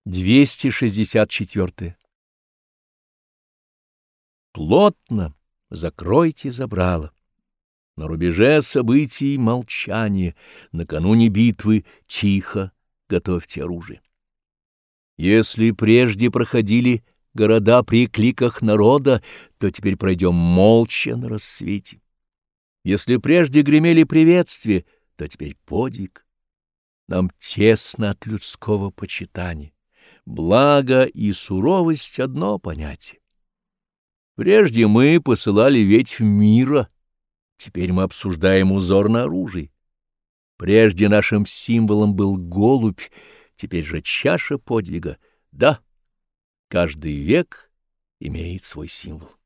264. Плотно закройте забрало. На рубеже событий молчание, накануне битвы тихо готовьте оружие. Если прежде проходили города при кликах народа, то теперь пройдем молча на рассвете. Если прежде гремели приветствия, то теперь подвиг. Нам тесно от людского почитания. Благо и суровость — одно понятие. Прежде мы посылали ветвь мира, теперь мы обсуждаем узор на оружии. Прежде нашим символом был голубь, теперь же чаша подвига. Да, каждый век имеет свой символ.